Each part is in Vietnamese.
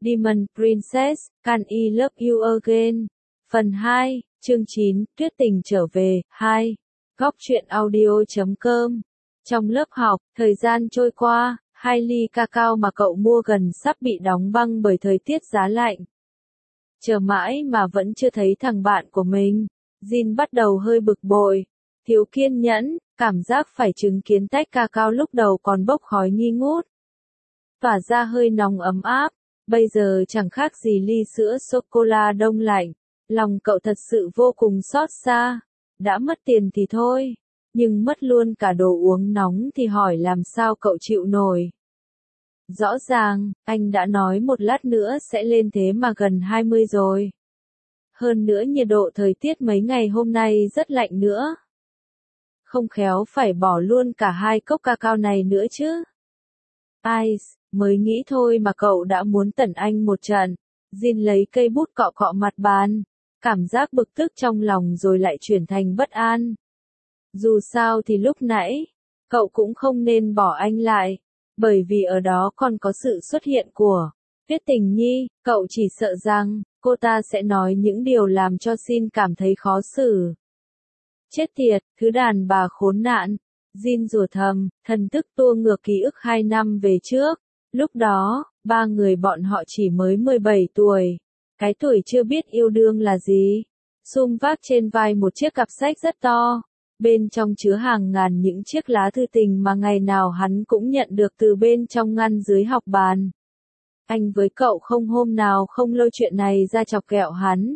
Demon Princess, Can I Love You Again? Phần 2, chương 9, Tuyết Tình trở về, 2. Góc truyện audio.com. Trong lớp học, thời gian trôi qua, 2 ly cacao mà cậu mua gần sắp bị đóng băng bởi thời tiết giá lạnh. Chờ mãi mà vẫn chưa thấy thằng bạn của mình, Jin bắt đầu hơi bực bội, thiếu kiên nhẫn, cảm giác phải chứng kiến tách cacao lúc đầu còn bốc khói nghi ngút, tỏa ra hơi nóng ấm áp, bây giờ chẳng khác gì ly sữa sô-cô-la đông lạnh. Lòng cậu thật sự vô cùng xót xa, đã mất tiền thì thôi, nhưng mất luôn cả đồ uống nóng thì hỏi làm sao cậu chịu nổi. Rõ ràng, anh đã nói một lát nữa sẽ lên thế mà gần 20 rồi. Hơn nữa nhiệt độ thời tiết mấy ngày hôm nay rất lạnh nữa. Không khéo phải bỏ luôn cả 2 cốc cacao này nữa chứ. Ice, mới nghĩ thôi mà cậu đã muốn tẩn anh một trận. Jin lấy cây bút cọ cọ mặt bàn. Cảm giác bực tức trong lòng rồi lại chuyển thành bất an. Dù sao thì lúc nãy, cậu cũng không nên bỏ anh lại, bởi vì ở đó còn có sự xuất hiện của Tuyết Tình Nhi, cậu chỉ sợ rằng, cô ta sẽ nói những điều làm cho Jin cảm thấy khó xử. Chết tiệt, thứ đàn bà khốn nạn. Jin rủa thầm, thần thức tua ngược ký ức 2 năm về trước. Lúc đó, 3 người bọn họ chỉ mới 17 tuổi. Cái tuổi chưa biết yêu đương là gì. Sum vác trên vai một chiếc cặp sách rất to. Bên trong chứa hàng ngàn những chiếc lá thư tình mà ngày nào hắn cũng nhận được từ bên trong ngăn dưới học bàn. Anh với cậu không hôm nào không lôi chuyện này ra chọc ghẹo hắn.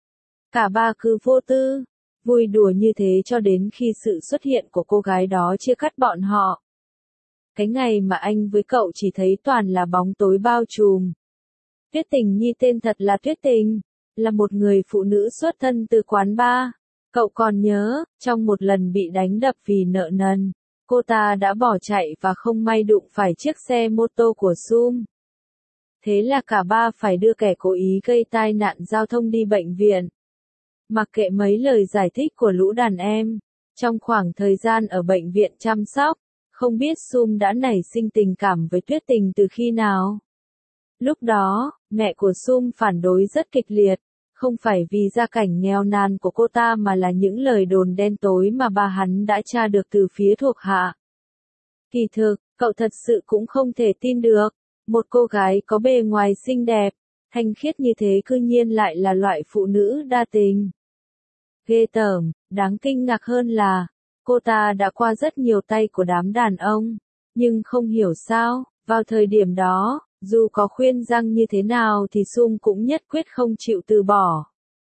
Cả ba cứ vô tư, vui đùa như thế cho đến khi sự xuất hiện của cô gái đó chia cắt bọn họ. Cái ngày mà anh với cậu chỉ thấy toàn là bóng tối bao trùm. Tuyết Tình Nhi tên thật là Tuyết Tình, là một người phụ nữ xuất thân từ quán bar. Cậu còn nhớ, trong một lần bị đánh đập vì nợ nần, cô ta đã bỏ chạy và không may đụng phải chiếc xe mô tô của Sum. Thế là cả ba phải đưa kẻ cố ý gây tai nạn giao thông đi bệnh viện. Mặc kệ mấy lời giải thích của lũ đàn em, trong khoảng thời gian ở bệnh viện chăm sóc, không biết Sum đã nảy sinh tình cảm với Tuyết Tình từ khi nào. Lúc đó, mẹ của Sum phản đối rất kịch liệt, không phải vì gia cảnh nghèo nàn của cô ta mà là những lời đồn đen tối mà bà hắn đã tra được từ phía thuộc hạ. Kỳ thực, cậu thật sự cũng không thể tin được, một cô gái có bề ngoài xinh đẹp, thanh khiết như thế cư nhiên lại là loại phụ nữ đa tình. Ghê tởm, đáng kinh ngạc hơn là, cô ta đã qua rất nhiều tay của đám đàn ông, nhưng không hiểu sao, vào thời điểm đó, dù có khuyên răng như thế nào thì Sum cũng nhất quyết không chịu từ bỏ.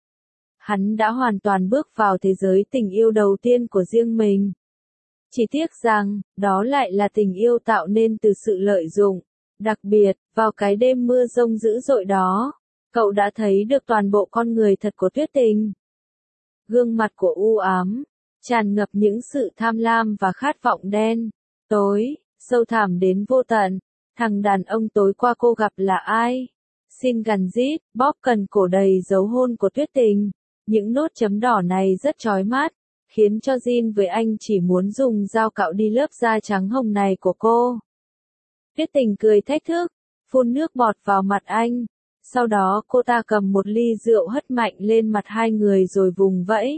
Hắn đã hoàn toàn bước vào thế giới tình yêu đầu tiên của riêng mình. Chỉ tiếc rằng, đó lại là tình yêu tạo nên từ sự lợi dụng. Đặc biệt, vào cái đêm mưa rông dữ dội đó, cậu đã thấy được toàn bộ con người thật của Tuyết Tình. Gương mặt của u ám, tràn ngập những sự tham lam và khát vọng đen, tối, sâu thẳm đến vô tận. Thằng đàn ông tối qua cô gặp là ai? Xin gằn rít, bóp cần cổ đầy dấu hôn của Tuyết Tình. Những nốt chấm đỏ này rất chói mắt, khiến cho Jin với anh chỉ muốn dùng dao cạo đi lớp da trắng hồng này của cô. Tuyết Tình cười thách thức, phun nước bọt vào mặt anh. Sau đó cô ta cầm một ly rượu hất mạnh lên mặt hai người rồi vùng vẫy.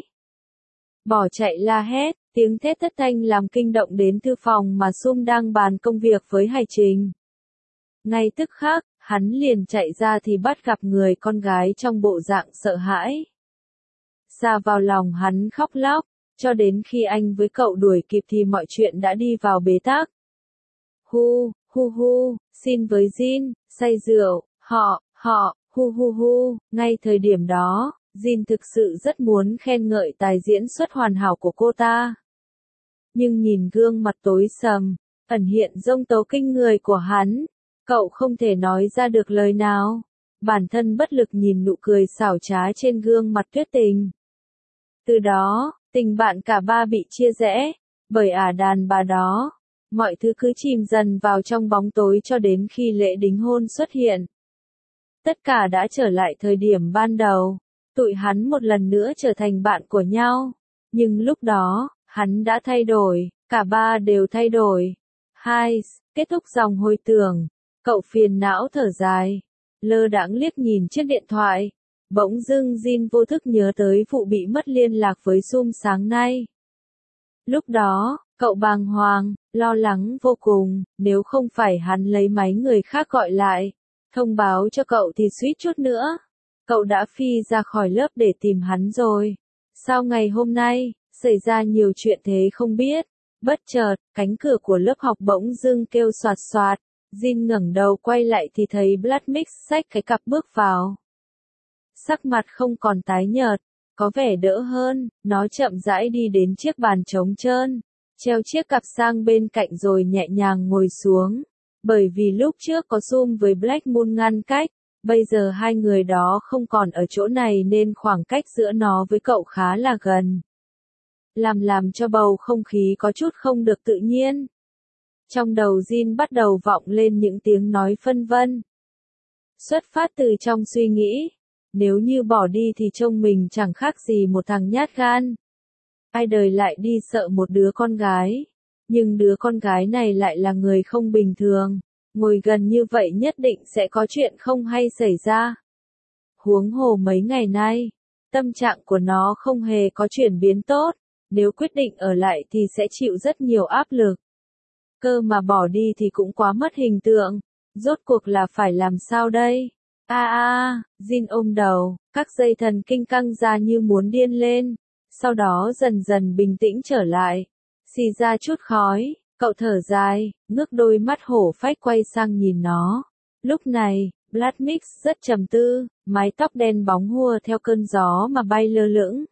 Bỏ chạy la hét, tiếng thét thất thanh làm kinh động đến thư phòng mà Sum đang bàn công việc với Hải Trình. Ngay tức khắc, hắn liền chạy ra thì bắt gặp người con gái trong bộ dạng sợ hãi. Xa vào lòng hắn khóc lóc, cho đến khi anh với cậu đuổi kịp thì mọi chuyện đã đi vào bế tắc. Xin với Jin, say rượu, ngay thời điểm đó, Jin thực sự rất muốn khen ngợi tài diễn xuất hoàn hảo của cô ta. Nhưng nhìn gương mặt tối sầm, ẩn hiện giông tố kinh người của hắn, cậu không thể nói ra được lời nào. Bản thân bất lực nhìn nụ cười xảo trá trên gương mặt Tuyết Tình. Từ đó, tình bạn cả ba bị chia rẽ, bởi đàn bà đó. Mọi thứ cứ chìm dần vào trong bóng tối cho đến khi lễ đính hôn xuất hiện. Tất cả đã trở lại thời điểm ban đầu. Tụi hắn một lần nữa trở thành bạn của nhau. Nhưng lúc đó, hắn đã thay đổi, cả ba đều thay đổi. 2. Kết thúc dòng hồi tưởng. Cậu phiền não thở dài. lơ đãng liếc nhìn chiếc điện thoại. Bỗng dưng Jin vô thức nhớ tới vụ bị mất liên lạc với Zoom sáng nay. Lúc đó, cậu bàng hoàng, lo lắng vô cùng, nếu không phải hắn lấy máy người khác gọi lại, thông báo cho cậu thì suýt chút nữa. Cậu đã phi ra khỏi lớp để tìm hắn rồi. Sao ngày hôm nay, xảy ra nhiều chuyện thế không biết. Bất chợt, cánh cửa của lớp học bỗng dưng kêu xoạt xoạt. Jin ngẩng đầu quay lại thì thấy Bloodmix xách cái cặp bước vào. Sắc mặt không còn tái nhợt, có vẻ đỡ hơn, nó chậm rãi đi đến chiếc bàn trống trơn, treo chiếc cặp sang bên cạnh rồi nhẹ nhàng ngồi xuống. Bởi vì lúc trước có Zoom với Black Moon ngăn cách, bây giờ hai người đó không còn ở chỗ này nên khoảng cách giữa nó với cậu khá là gần. Làm cho bầu không khí có chút không được tự nhiên. Trong đầu Jin bắt đầu vọng lên những tiếng nói phân vân. Xuất phát từ trong suy nghĩ, nếu như bỏ đi thì trông mình chẳng khác gì một thằng nhát gan. Ai đời lại đi sợ một đứa con gái. Nhưng đứa con gái này lại là người không bình thường. Ngồi gần như vậy nhất định sẽ có chuyện không hay xảy ra. Huống hồ mấy ngày nay, tâm trạng của nó không hề có chuyển biến tốt. Nếu quyết định ở lại thì sẽ chịu rất nhiều áp lực. Cơ mà bỏ đi thì cũng quá mất hình tượng. Rốt cuộc là phải làm sao đây? Jin ôm đầu, các dây thần kinh căng ra như muốn điên lên. Sau đó dần dần bình tĩnh trở lại. Xì ra chút khói, cậu thở dài, ngước đôi mắt hổ phách quay sang nhìn nó. Lúc này, Bloodmix rất trầm tư, mái tóc đen bóng hùa theo cơn gió mà bay lơ lửng.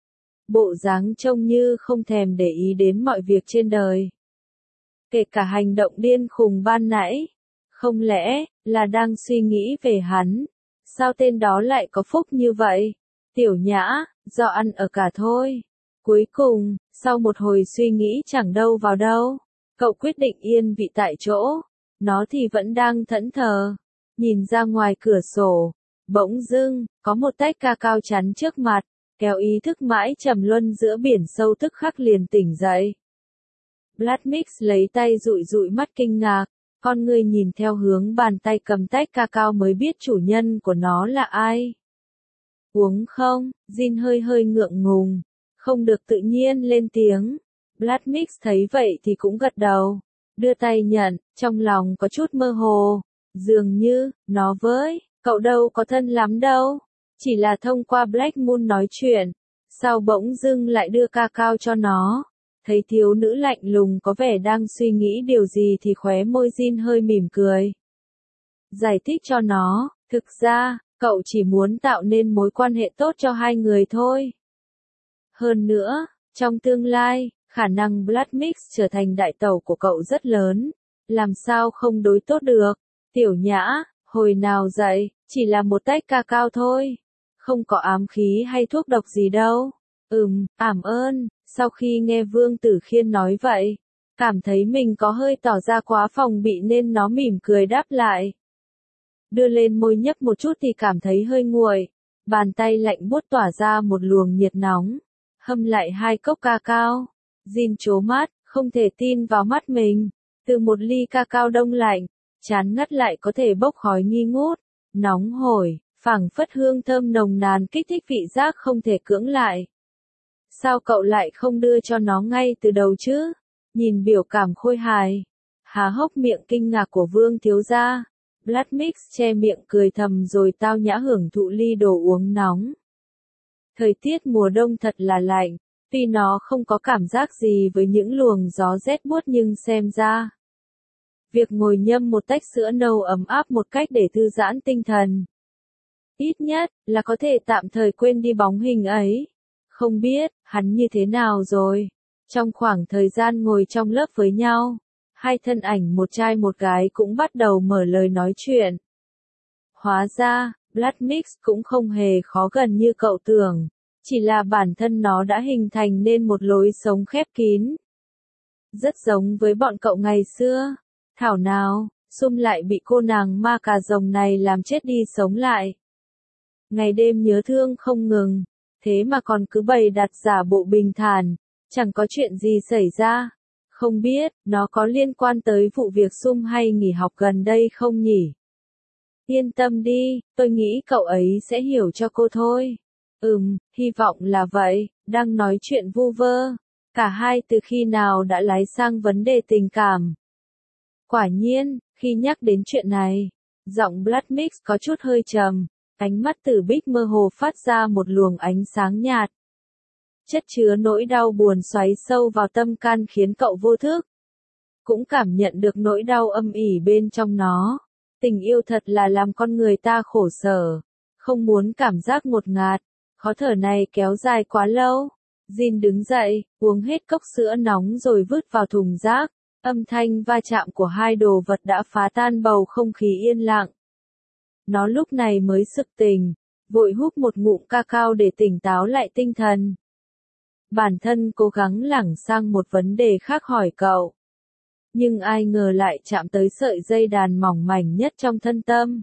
Bộ dáng trông như không thèm để ý đến mọi việc trên đời. Kể cả hành động điên khùng ban nãy. Không lẽ, là đang suy nghĩ về hắn? Sao tên đó lại có phúc như vậy? Tiểu Nhã, do ăn ở cả thôi. Cuối cùng, sau một hồi suy nghĩ chẳng đâu vào đâu, cậu quyết định yên vị tại chỗ. Nó thì vẫn đang thẫn thờ, nhìn ra ngoài cửa sổ. Bỗng dưng, có một tách cacao chắn trước mặt, kéo ý thức mãi trầm luân giữa biển sâu tức khắc liền tỉnh dậy. Bloodmix lấy tay dụi dụi mắt kinh ngạc, con người nhìn theo hướng bàn tay cầm tách cacao mới biết chủ nhân của nó là ai. Uống không? Jin hơi hơi ngượng ngùng, không được tự nhiên lên tiếng. Bloodmix thấy vậy thì cũng gật đầu, đưa tay nhận, trong lòng có chút mơ hồ. Dường như, nó với cậu đâu có thân lắm đâu, chỉ là thông qua Black Moon nói chuyện. Sao bỗng dưng lại đưa cacao cho nó? Thấy thiếu nữ lạnh lùng có vẻ đang suy nghĩ điều gì thì khóe môi Jin hơi mỉm cười. Giải thích cho nó, thực ra, cậu chỉ muốn tạo nên mối quan hệ tốt cho hai người thôi. Hơn nữa, trong tương lai, khả năng Bloodmix trở thành đại tẩu của cậu rất lớn. Làm sao không đối tốt được? Tiểu Nhã, hồi nào dậy, chỉ là một tách cacao thôi. Không có ám khí hay thuốc độc gì đâu. Ảm ơn. Sau khi nghe Vương Tử Khiên nói vậy, cảm thấy mình có hơi tỏ ra quá phòng bị nên nó mỉm cười đáp lại. Đưa lên môi nhấp một chút thì cảm thấy hơi nguội. Bàn tay lạnh buốt tỏa ra một luồng nhiệt nóng. Hâm lại 2 cốc cacao. Jin trố mắt, không thể tin vào mắt mình. Từ một ly cacao đông lạnh, chán ngắt lại có thể bốc khói nghi ngút, nóng hổi, phảng phất hương thơm nồng nàn kích thích vị giác không thể cưỡng lại. Sao cậu lại không đưa cho nó ngay từ đầu chứ? Nhìn biểu cảm khôi hài, há hốc miệng kinh ngạc của Vương thiếu gia, Bloodmix che miệng cười thầm rồi tao nhã hưởng thụ ly đồ uống nóng. Thời tiết mùa đông thật là lạnh, tuy nó không có cảm giác gì với những luồng gió rét buốt nhưng xem ra, việc ngồi nhâm một tách sữa nâu ấm áp một cách để thư giãn tinh thần. Ít nhất, là có thể tạm thời quên đi bóng hình ấy. Không biết, hắn như thế nào rồi. Trong khoảng thời gian ngồi trong lớp với nhau, hai thân ảnh một trai một gái cũng bắt đầu mở lời nói chuyện. Hóa ra, Bloodmix cũng không hề khó gần như cậu tưởng. Chỉ là bản thân nó đã hình thành nên một lối sống khép kín. Rất giống với bọn cậu ngày xưa. Thảo nào, Sum lại bị cô nàng ma cà rồng này làm chết đi sống lại. Ngày đêm nhớ thương không ngừng, thế mà còn cứ bày đặt giả bộ bình thản, chẳng có chuyện gì xảy ra. Không biết, nó có liên quan tới vụ việc Sum hay nghỉ học gần đây không nhỉ? Yên tâm đi, tôi nghĩ cậu ấy sẽ hiểu cho cô thôi. Hy vọng là vậy, đang nói chuyện vu vơ. Cả hai từ khi nào đã lái sang vấn đề tình cảm. Quả nhiên, khi nhắc đến chuyện này, giọng Blood Mix có chút hơi trầm, ánh mắt Tử Bích mơ hồ phát ra một luồng ánh sáng nhạt. Chất chứa nỗi đau buồn xoáy sâu vào tâm can khiến cậu vô thức. Cũng cảm nhận được nỗi đau âm ỉ bên trong nó. Tình yêu thật là làm con người ta khổ sở. Không muốn cảm giác ngột ngạt, khó thở này kéo dài quá lâu. Jin đứng dậy, uống hết cốc sữa nóng rồi vứt vào thùng rác. Âm thanh va chạm của hai đồ vật đã phá tan bầu không khí yên lặng. Nó lúc này mới sực tỉnh, vội húp một ngụm cacao để tỉnh táo lại tinh thần. Bản thân cố gắng lảng sang một vấn đề khác hỏi cậu. Nhưng ai ngờ lại chạm tới sợi dây đàn mỏng mảnh nhất trong thân tâm.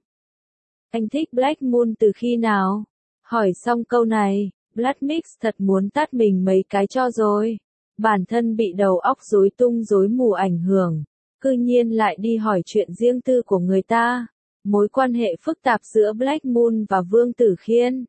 Anh thích Black Moon từ khi nào? Hỏi xong câu này, Blood Mix thật muốn tát mình mấy cái cho rồi. Bản thân bị đầu óc rối tung rối mù ảnh hưởng, cư nhiên lại đi hỏi chuyện riêng tư của người ta. Mối quan hệ phức tạp giữa Black Moon và Vương Tử Khiên.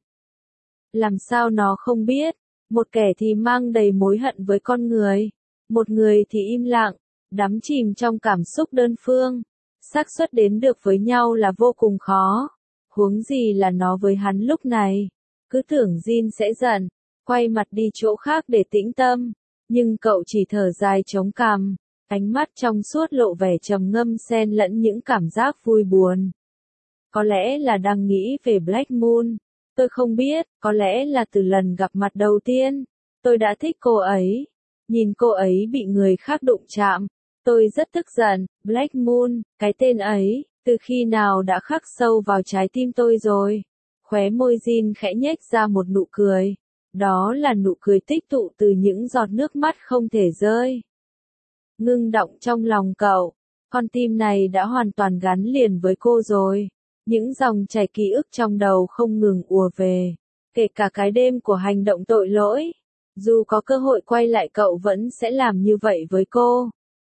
Làm sao nó không biết, một kẻ thì mang đầy mối hận với con người, một người thì im lặng, đắm chìm trong cảm xúc đơn phương. Xác suất đến được với nhau là vô cùng khó. Huống gì là nó với hắn lúc này. Cứ tưởng Jin sẽ giận, quay mặt đi chỗ khác để tĩnh tâm. Nhưng cậu chỉ thở dài chống cằm, ánh mắt trong suốt lộ vẻ trầm ngâm xen lẫn những cảm giác vui buồn. Có lẽ là đang nghĩ về Black Moon. Tôi không biết, có lẽ là từ lần gặp mặt đầu tiên, tôi đã thích cô ấy. Nhìn cô ấy bị người khác đụng chạm, tôi rất tức giận. Black Moon, cái tên ấy, từ khi nào đã khắc sâu vào trái tim tôi rồi. Khóe môi Jin khẽ nhếch ra một nụ cười. Đó là nụ cười tích tụ từ những giọt nước mắt không thể rơi. Ngưng động trong lòng cậu, con tim này đã hoàn toàn gắn liền với cô rồi. Những dòng chảy ký ức trong đầu không ngừng ùa về, kể cả cái đêm của hành động tội lỗi. Dù có cơ hội quay lại cậu vẫn sẽ làm như vậy với cô.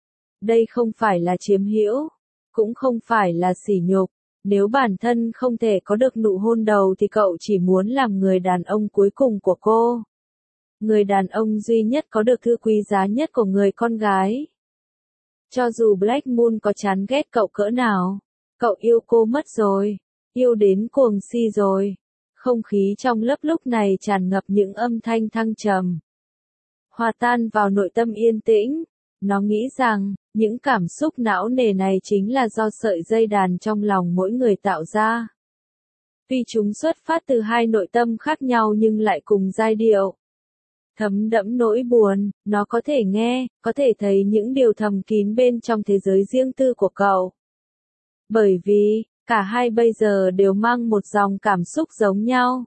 Đây không phải là chiếm hữu, cũng không phải là sỉ nhục. Nếu bản thân không thể có được nụ hôn đầu thì cậu chỉ muốn làm người đàn ông cuối cùng của cô. Người đàn ông duy nhất có được thứ quý giá nhất của người con gái. Cho dù Black Moon có chán ghét cậu cỡ nào, cậu yêu cô mất rồi, yêu đến cuồng si rồi. Không khí trong lớp lúc này tràn ngập những âm thanh thăng trầm. Hòa tan vào nội tâm yên tĩnh, nó nghĩ rằng, những cảm xúc não nề này chính là do sợi dây đàn trong lòng mỗi người tạo ra. Tuy chúng xuất phát từ hai nội tâm khác nhau nhưng lại cùng giai điệu. Thấm đẫm nỗi buồn, nó có thể nghe, có thể thấy những điều thầm kín bên trong thế giới riêng tư của cậu. Bởi vì, cả hai bây giờ đều mang một dòng cảm xúc giống nhau.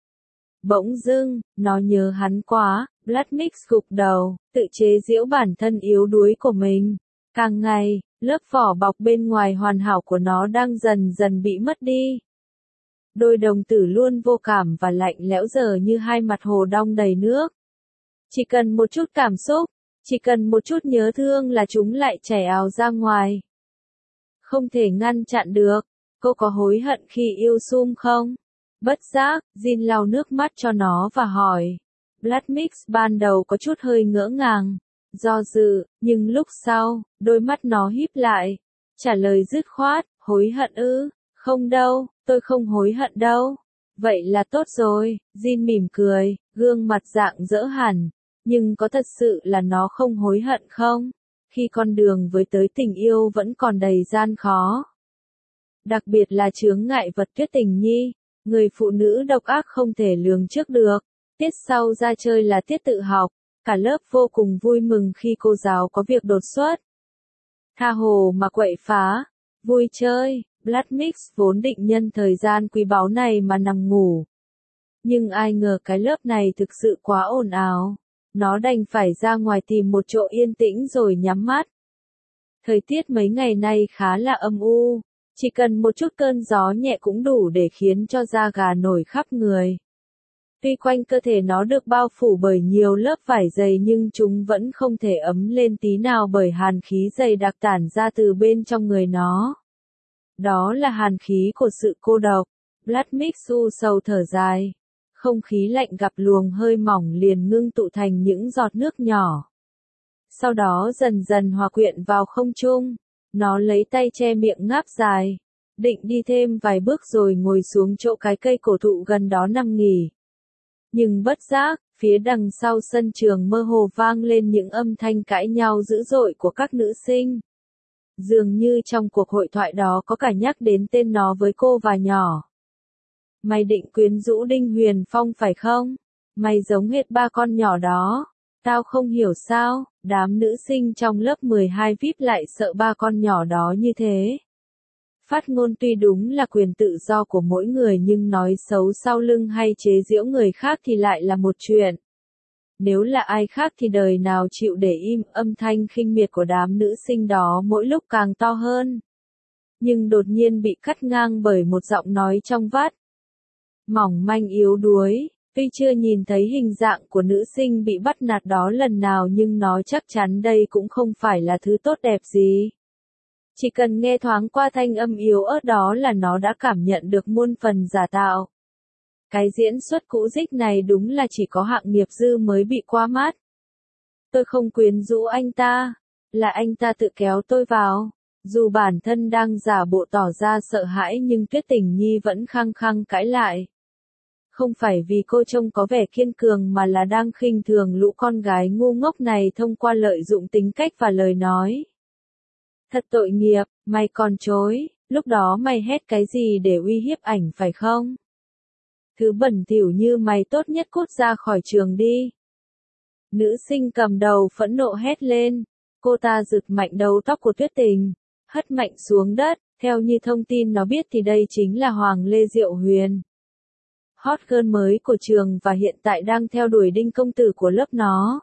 Bỗng dưng, nó nhớ hắn quá, Blood Mix gục đầu, tự chế giễu bản thân yếu đuối của mình. Càng ngày, lớp vỏ bọc bên ngoài hoàn hảo của nó đang dần dần bị mất đi. Đôi đồng tử luôn vô cảm và lạnh lẽo giờ như hai mặt hồ đong đầy nước. Chỉ cần một chút cảm xúc, chỉ cần một chút nhớ thương là chúng lại chảy ào ra ngoài. Không thể ngăn chặn được. Cô có hối hận khi yêu Sum không? Bất giác, Jin lau nước mắt cho nó và hỏi. Blood Mix ban đầu có chút hơi ngỡ ngàng, do dự, nhưng lúc sau, đôi mắt nó híp lại. Trả lời dứt khoát, hối hận ư? Không đâu, tôi không hối hận đâu. Vậy là tốt rồi, Jin mỉm cười, gương mặt rạng rỡ hẳn. Nhưng có thật sự là nó không hối hận không? Khi con đường với tới tình yêu vẫn còn đầy gian khó. Đặc biệt là chướng ngại vật Tuyết Tình Nhi, người phụ nữ độc ác không thể lường trước được. Tiết sau ra chơi là tiết tự học, cả lớp vô cùng vui mừng khi cô giáo có việc đột xuất. Tha hồ mà quậy phá, vui chơi, Blood Mix vốn định nhân thời gian quý báu này mà nằm ngủ. Nhưng ai ngờ cái lớp này thực sự quá ồn ào. Nó đành phải ra ngoài tìm một chỗ yên tĩnh rồi nhắm mắt. Thời tiết mấy ngày nay khá là âm u, chỉ cần một chút cơn gió nhẹ cũng đủ để khiến cho da gà nổi khắp người. Tuy quanh cơ thể nó được bao phủ bởi nhiều lớp vải dày nhưng chúng vẫn không thể ấm lên tí nào bởi hàn khí dày đặc tản ra từ bên trong người nó. Đó là hàn khí của sự cô độc. Blood Mix u sầu thở dài. Không khí lạnh gặp luồng hơi mỏng liền ngưng tụ thành những giọt nước nhỏ. Sau đó dần dần hòa quyện vào không trung. Nó lấy tay che miệng ngáp dài. Định đi thêm vài bước rồi ngồi xuống chỗ cái cây cổ thụ gần đó nằm nghỉ. Nhưng bất giác, phía đằng sau sân trường mơ hồ vang lên những âm thanh cãi nhau dữ dội của các nữ sinh. Dường như trong cuộc hội thoại đó có cả nhắc đến tên nó với cô và nhỏ. Mày định quyến rũ Đinh Huyền Phong phải không? Mày giống hệt ba con nhỏ đó. Tao không hiểu sao, đám nữ sinh trong lớp 12 VIP lại sợ ba con nhỏ đó như thế. Phát ngôn tuy đúng là quyền tự do của mỗi người nhưng nói xấu sau lưng hay chế giễu người khác thì lại là một chuyện. Nếu là ai khác thì đời nào chịu để im, âm thanh khinh miệt của đám nữ sinh đó mỗi lúc càng to hơn. Nhưng đột nhiên bị cắt ngang bởi một giọng nói trong vắt. Mỏng manh yếu đuối, tuy chưa nhìn thấy hình dạng của nữ sinh bị bắt nạt đó lần nào nhưng nó chắc chắn đây cũng không phải là thứ tốt đẹp gì. Chỉ cần nghe thoáng qua thanh âm yếu ớt đó là nó đã cảm nhận được muôn phần giả tạo. Cái diễn xuất cũ dích này đúng là chỉ có hạng nghiệp dư mới bị qua mắt. Tôi không quyến rũ anh ta, là anh ta tự kéo tôi vào. Dù bản thân đang giả bộ tỏ ra sợ hãi nhưng Tuyết Tình Nhi vẫn khăng khăng cãi lại. Không phải vì cô trông có vẻ kiên cường mà là đang khinh thường lũ con gái ngu ngốc này thông qua lợi dụng tính cách và lời nói. Thật tội nghiệp, mày còn chối, lúc đó mày hét cái gì để uy hiếp ảnh phải không? Thứ bẩn thỉu như mày tốt nhất cút ra khỏi trường đi. Nữ sinh cầm đầu phẫn nộ hét lên, cô ta giật mạnh đầu tóc của Tuyết Tình, hất mạnh xuống đất, theo như thông tin nó biết thì đây chính là Hoàng Lê Diệu Huyền. Hot girl mới của trường và hiện tại đang theo đuổi Đinh công tử của lớp nó.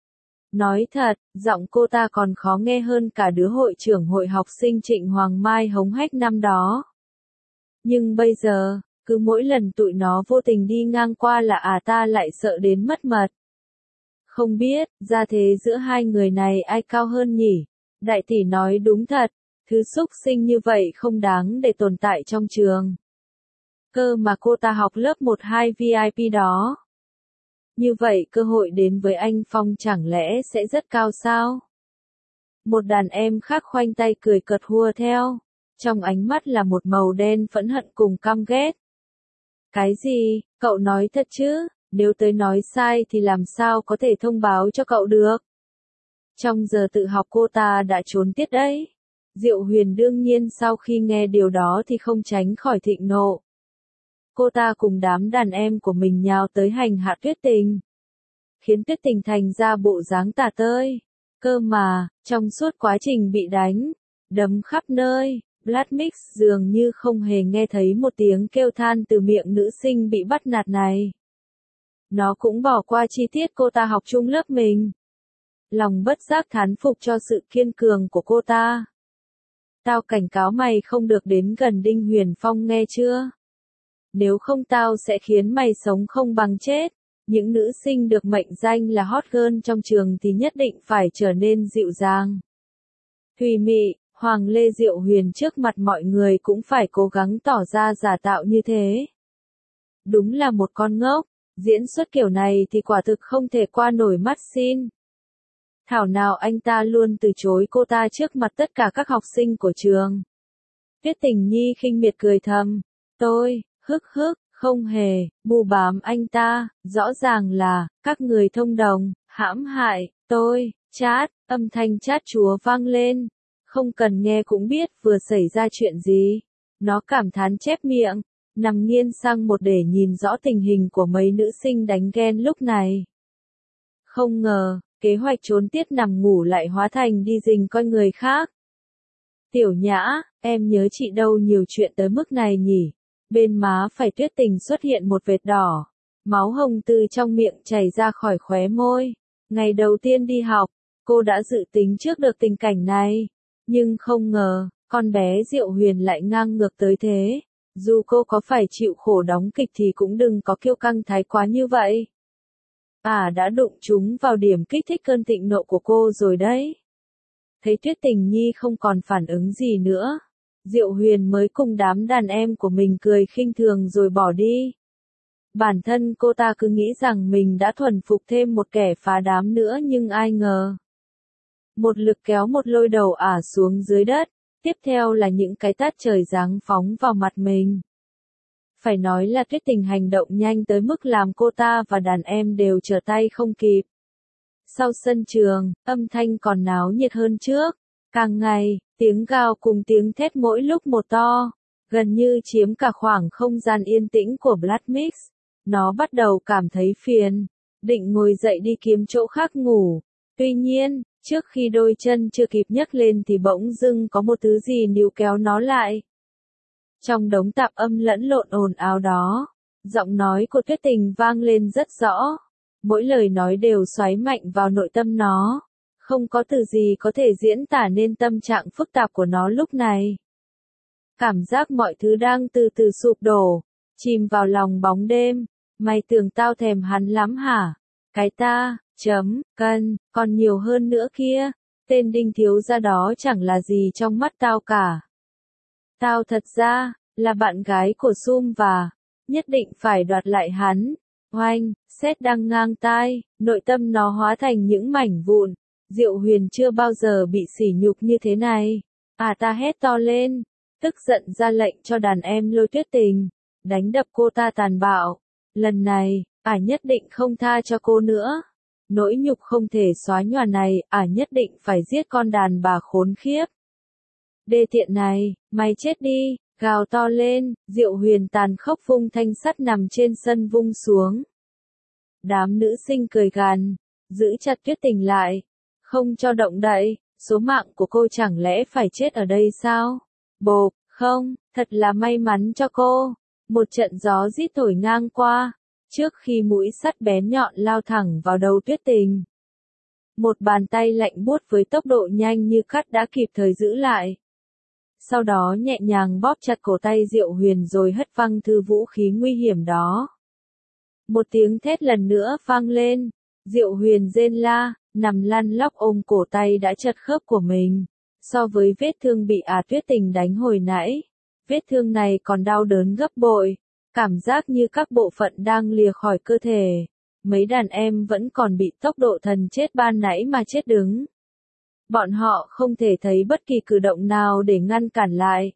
Nói thật, giọng cô ta còn khó nghe hơn cả đứa hội trưởng hội học sinh Trịnh Hoàng Mai hống hách năm đó. Nhưng bây giờ, cứ mỗi lần tụi nó vô tình đi ngang qua là ta lại sợ đến mất mật. Không biết, ra thế giữa hai người này ai cao hơn nhỉ? Đại tỷ nói đúng thật, thứ xúc sinh như vậy không đáng để tồn tại trong trường. Cơ mà cô ta học lớp 1-2 VIP đó. Như vậy cơ hội đến với anh Phong chẳng lẽ sẽ rất cao sao? Một đàn em khác khoanh tay cười cợt hùa theo. Trong ánh mắt là một màu đen phẫn hận cùng căm ghét. Cái gì, cậu nói thật chứ? Nếu tớ nói sai thì làm sao có thể thông báo cho cậu được? Trong giờ tự học cô ta đã trốn tiết đấy. Diệu Huyền đương nhiên sau khi nghe điều đó thì không tránh khỏi thịnh nộ. Cô ta cùng đám đàn em của mình nhào tới hành hạ Tuyết Tình. Khiến Tuyết Tình thành ra bộ dáng tả tơi. Cơ mà, trong suốt quá trình bị đánh, đấm khắp nơi, Blood Mix dường như không hề nghe thấy một tiếng kêu than từ miệng nữ sinh bị bắt nạt này. Nó cũng bỏ qua chi tiết cô ta học chung lớp mình. Lòng bất giác thán phục cho sự kiên cường của cô ta. Tao cảnh cáo mày không được đến gần Đinh Huyền Phong nghe chưa? Nếu không tao sẽ khiến mày sống không bằng chết. Những nữ sinh được mệnh danh là hot girl trong trường thì nhất định phải trở nên dịu dàng. Thùy mị, Hoàng Lê Diệu Huyền trước mặt mọi người cũng phải cố gắng tỏ ra giả tạo như thế. Đúng là một con ngốc, diễn xuất kiểu này thì quả thực không thể qua nổi mắt xin. Thảo nào anh ta luôn từ chối cô ta trước mặt tất cả các học sinh của trường. Tuyết Tình Nhi khinh miệt cười thầm, tôi, không hề, bù bám anh ta, rõ ràng là, các người thông đồng, hãm hại, tôi, chát, âm thanh chát chúa vang lên. Không cần nghe cũng biết vừa xảy ra chuyện gì. Nó cảm thán chép miệng, nằm nghiêng sang một để nhìn rõ tình hình của mấy nữ sinh đánh ghen lúc này. Không ngờ, kế hoạch trốn tiết nằm ngủ lại hóa thành đi rình coi người khác. Tiểu Nhã, em nhớ chị đâu nhiều chuyện tới mức này nhỉ? Bên má phải Tuyết Tình xuất hiện một vệt đỏ. Máu hồng từ trong miệng chảy ra khỏi khóe môi. Ngày đầu tiên đi học, cô đã dự tính trước được tình cảnh này. Nhưng không ngờ, con bé Diệu Huyền lại ngang ngược tới thế. Dù cô có phải chịu khổ đóng kịch thì cũng đừng có kiêu căng thái quá như vậy. Đã đụng chúng vào điểm kích thích cơn thịnh nộ của cô rồi đấy. Thấy Tuyết Tình Nhi không còn phản ứng gì nữa. Diệu Huyền mới cùng đám đàn em của mình cười khinh thường rồi bỏ đi. Bản thân cô ta cứ nghĩ rằng mình đã thuần phục thêm một kẻ phá đám nữa nhưng ai ngờ. Một lực kéo một lôi đầu ả xuống dưới đất, tiếp theo là những cái tát trời giáng phóng vào mặt mình. Phải nói là Tuyết Tình hành động nhanh tới mức làm cô ta và đàn em đều trở tay không kịp. Sau sân trường, âm thanh còn náo nhiệt hơn trước. Càng ngày, tiếng gào cùng tiếng thét mỗi lúc một to, gần như chiếm cả khoảng không gian yên tĩnh của Black Mix. Nó bắt đầu cảm thấy phiền, định ngồi dậy đi kiếm chỗ khác ngủ. Tuy nhiên, trước khi đôi chân chưa kịp nhấc lên thì bỗng dưng có một thứ gì níu kéo nó lại. Trong đống tạp âm lẫn lộn ồn ào đó, giọng nói của Tuyết Tình vang lên rất rõ. Mỗi lời nói đều xoáy mạnh vào nội tâm nó. Không có từ gì có thể diễn tả nên tâm trạng phức tạp của nó lúc này. Cảm giác mọi thứ đang từ từ sụp đổ, chìm vào lòng bóng đêm. Mày tưởng tao thèm hắn lắm hả? Cái ta, còn nhiều hơn nữa kia. Tên Đinh thiếu gia đó chẳng là gì trong mắt tao cả. Tao thật ra, là bạn gái của Sum và, nhất định phải đoạt lại hắn. Oanh, sét đang ngang tai, nội tâm nó hóa thành những mảnh vụn. Diệu Huyền chưa bao giờ bị sỉ nhục như thế này. Ta hét to lên, tức giận ra lệnh cho đàn em lôi Tuyết Tình, đánh đập cô ta tàn bạo. Lần này, nhất định không tha cho cô nữa. Nỗi nhục không thể xóa nhòa này, nhất định phải giết con đàn bà khốn khiếp. Đê tiện này, mày chết đi, gào to lên, Diệu Huyền tàn khốc vung thanh sắt nằm trên sân vung xuống. Đám nữ sinh cười gằn, giữ chặt Tuyết Tình lại, không cho động đậy, số mạng của cô chẳng lẽ phải chết ở đây sao? Bộp, không, thật là may mắn cho cô. Một trận gió rít thổi ngang qua, trước khi mũi sắt bén nhọn lao thẳng vào đầu Tuyết Tình. Một bàn tay lạnh buốt với tốc độ nhanh như cắt đã kịp thời giữ lại. Sau đó nhẹ nhàng bóp chặt cổ tay Diệu Huyền rồi hất văng thứ vũ khí nguy hiểm đó. Một tiếng thét lần nữa vang lên, Diệu Huyền rên la, nằm lăn lóc ôm cổ tay đã chật khớp của mình. So với vết thương bị Tuyết Tình đánh hồi nãy, vết thương này còn đau đớn gấp bội, cảm giác như các bộ phận đang lìa khỏi cơ thể. Mấy đàn em vẫn còn bị tốc độ thần chết ban nãy mà chết đứng. Bọn họ không thể thấy bất kỳ cử động nào để ngăn cản lại.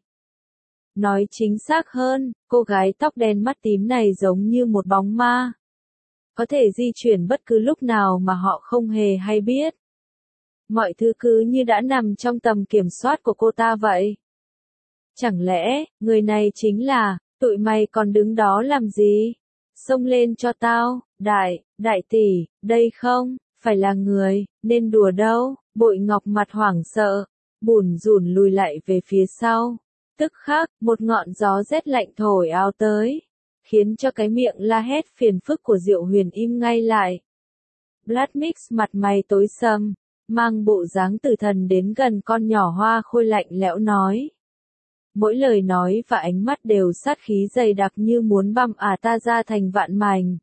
Nói chính xác hơn, cô gái tóc đen mắt tím này giống như một bóng ma. Có thể di chuyển bất cứ lúc nào mà họ không hề hay biết. Mọi thứ cứ như đã nằm trong tầm kiểm soát của cô ta vậy. Chẳng lẽ, người này chính là, tụi mày còn đứng đó làm gì? Xông lên cho tao, đại tỷ, đây không, phải là người, nên đùa đâu. Bội Ngọc mặt hoảng sợ, bủn rủn lùi lại về phía sau. Tức khắc, một ngọn gió rét lạnh thổi ào tới, khiến cho cái miệng la hét phiền phức của Diệu Huyền im ngay lại. Black Mix mặt mày tối sầm, mang bộ dáng tử thần đến gần con nhỏ Hoa Khôi lạnh lẽo nói. Mỗi lời nói và ánh mắt đều sát khí dày đặc như muốn băm ta ra thành vạn mảnh.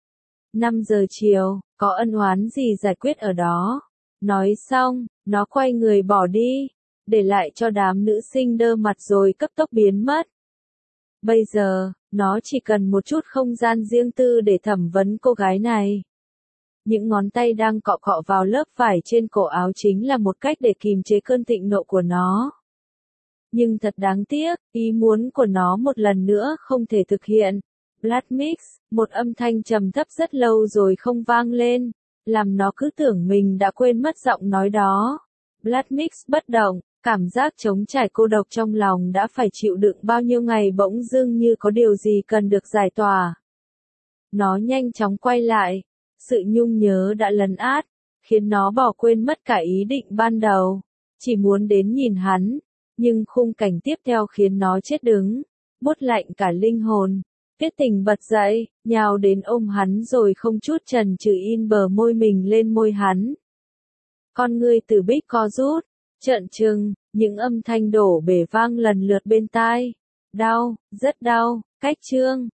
5 giờ chiều, có ân oán gì giải quyết ở đó. Nói xong, nó quay người bỏ đi, để lại cho đám nữ sinh đơ mặt rồi cấp tốc biến mất. Bây giờ, nó chỉ cần một chút không gian riêng tư để thẩm vấn cô gái này. Những ngón tay đang cọ cọ vào lớp vải trên cổ áo chính là một cách để kìm chế cơn thịnh nộ của nó. Nhưng thật đáng tiếc, ý muốn của nó một lần nữa không thể thực hiện. Black Mix, một âm thanh trầm thấp rất lâu rồi không vang lên, làm nó cứ tưởng mình đã quên mất giọng nói đó. Black Mix bất động, cảm giác trống trải cô độc trong lòng đã phải chịu đựng bao nhiêu ngày bỗng dưng như có điều gì cần được giải tỏa. Nó nhanh chóng quay lại, sự nhung nhớ đã lấn át, khiến nó bỏ quên mất cả ý định ban đầu, chỉ muốn đến nhìn hắn, nhưng khung cảnh tiếp theo khiến nó chết đứng, buốt lạnh cả linh hồn. Tuyết Tình bật dậy, nhào đến ôm hắn rồi không chút chần chừ in bờ môi mình lên môi hắn. Con ngươi Từ Bích co rút, trợn trừng, những âm thanh đổ bể vang lần lượt bên tai. Đau, rất đau, cách chương.